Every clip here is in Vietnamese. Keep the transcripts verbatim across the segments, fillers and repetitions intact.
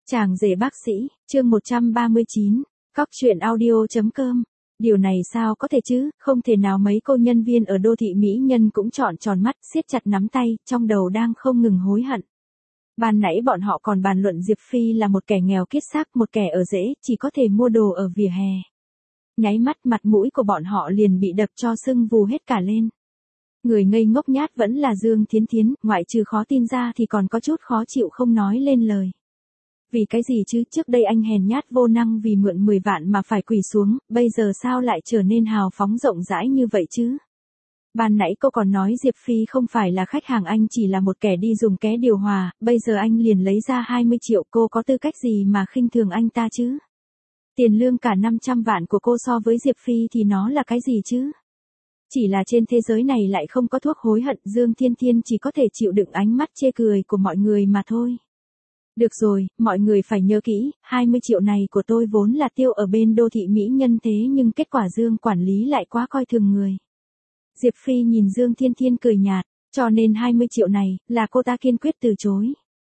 Chàng rể bác sĩ, chương một trăm ba mươi chín, cóc truyện audio.com. Điều này sao có thể chứ, không thể nào mấy cô nhân viên ở đô thị mỹ nhân cũng trọn tròn mắt, siết chặt nắm tay, trong đầu đang không ngừng hối hận. Ban nãy bọn họ còn bàn luận Diệp Phi là một kẻ nghèo kiết xác, một kẻ ở rễ, chỉ có thể mua đồ ở vỉa hè. Nháy mắt mặt mũi của bọn họ liền bị đập cho sưng vù hết cả lên. Người ngây ngốc nhát vẫn là Dương Thiến Thiến, ngoại trừ khó tin ra thì còn có chút khó chịu không nói lên lời. Vì cái gì chứ, trước đây anh hèn nhát vô năng vì mượn mười vạn mà phải quỳ xuống, bây giờ sao lại trở nên hào phóng rộng rãi như vậy chứ? Ban nãy cô còn nói Diệp Phi không phải là khách hàng, anh chỉ là một kẻ đi dùng ké điều hòa, bây giờ anh liền lấy ra hai mươi triệu, cô có tư cách gì mà khinh thường anh ta chứ? Tiền lương cả năm trăm vạn của cô so với Diệp Phi thì nó là cái gì chứ? Chỉ là trên thế giới này lại không có thuốc hối hận, Dương Thiên Thiên chỉ có thể chịu đựng ánh mắt chê cười của mọi người mà thôi. Được rồi, mọi người phải nhớ kỹ, hai mươi triệu này của tôi vốn là tiêu ở bên đô thị mỹ nhân, thế nhưng kết quả Dương quản lý lại quá coi thường người. Diệp Phi nhìn Dương Thiên Thiên cười nhạt, cho nên hai mươi triệu này, là cô ta kiên quyết từ chối.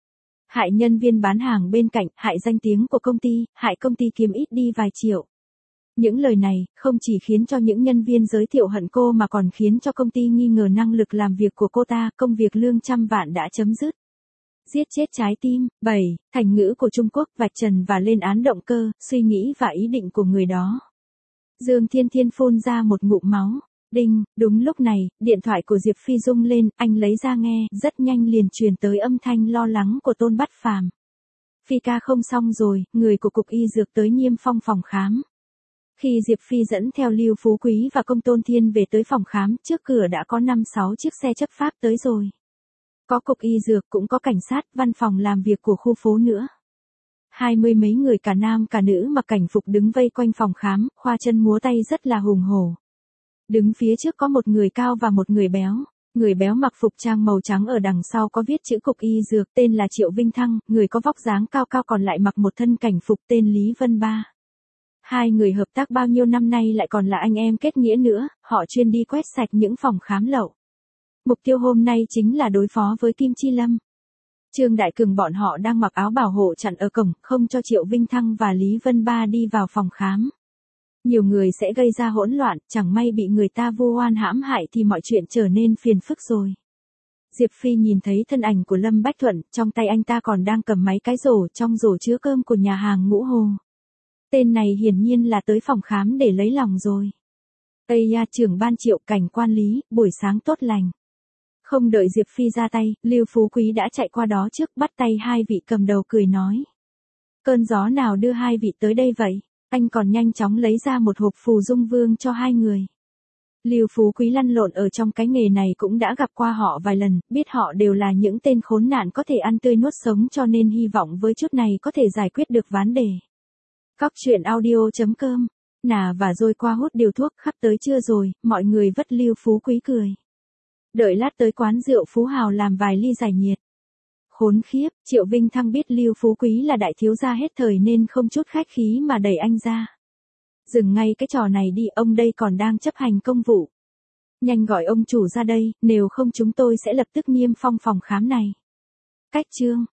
Hại nhân viên bán hàng bên cạnh, hại danh tiếng của công ty, hại công ty kiếm ít đi vài triệu. Những lời này, không chỉ khiến cho những nhân viên giới thiệu hận cô mà còn khiến cho công ty nghi ngờ năng lực làm việc của cô ta, công việc lương trăm vạn đã chấm dứt. Giết chết trái tim. bảy. Thành ngữ của Trung Quốc, vạch trần và lên án động cơ, suy nghĩ và ý định của người đó. Dương Thiên Thiên phun ra một ngụm máu. Đinh, đúng lúc này, điện thoại của Diệp Phi rung lên, anh lấy ra nghe, rất nhanh liền truyền tới âm thanh lo lắng của Tôn Bát Phàm. Phi ca không xong rồi, người của cục y dược tới Niêm Phong phòng khám. Khi Diệp Phi dẫn theo Lưu Phú Quý và Công Tôn Thiên về tới phòng khám, trước cửa đã có năm sáu chiếc xe chấp pháp tới rồi. Có cục y dược, cũng có cảnh sát, văn phòng làm việc của khu phố nữa. Hai mươi mấy người cả nam cả nữ mặc cảnh phục đứng vây quanh phòng khám, khoa chân múa tay rất là hùng hổ. Đứng phía trước có một người cao và một người béo. Người béo mặc phục trang màu trắng, ở đằng sau có viết chữ cục y dược, tên là Triệu Vinh Thăng, người có vóc dáng cao cao còn lại mặc một thân cảnh phục tên Lý Vân Ba. Hai người hợp tác bao nhiêu năm nay lại còn là anh em kết nghĩa nữa, họ chuyên đi quét sạch những phòng khám lậu. Mục tiêu hôm nay chính là đối phó với Kim Chi Lâm. Trương Đại Cường bọn họ đang mặc áo bảo hộ chặn ở cổng, không cho Triệu Vinh Thăng và Lý Vân Ba đi vào phòng khám. Nhiều người sẽ gây ra hỗn loạn, chẳng may bị người ta vu oan hãm hại thì mọi chuyện trở nên phiền phức rồi. Diệp Phi nhìn thấy thân ảnh của Lâm Bách Thuận, trong tay anh ta còn đang cầm mấy cái rổ, trong rổ chứa cơm của nhà hàng Ngũ Hồ. Tên này hiển nhiên là tới phòng khám để lấy lòng rồi. Ây da, trưởng ban Triệu, cảnh quan Lý, buổi sáng tốt lành. Không đợi Diệp Phi ra tay, Lưu Phú Quý đã chạy qua đó trước, bắt tay hai vị cầm đầu cười nói. Cơn gió nào đưa hai vị tới đây vậy? Anh còn nhanh chóng lấy ra một hộp phù dung vương cho hai người. Lưu Phú Quý lăn lộn ở trong cái nghề này cũng đã gặp qua họ vài lần, biết họ đều là những tên khốn nạn có thể ăn tươi nuốt sống, cho nên hy vọng với chút này có thể giải quyết được vấn đề. Cóc truyện audio.com. Nà và rồi qua hút điều thuốc, khắp tới trưa rồi, mọi người vất Lưu Phú Quý cười. Đợi lát tới quán rượu Phú Hào làm vài ly giải nhiệt. Khốn khiếp, Triệu Vinh Thăng biết Lưu Phú Quý là đại thiếu gia hết thời nên không chút khách khí mà đẩy anh ra. Dừng ngay cái trò này đi, ông đây còn đang chấp hành công vụ. Nhanh gọi ông chủ ra đây, nếu không chúng tôi sẽ lập tức niêm phong phòng khám này. Cách chương.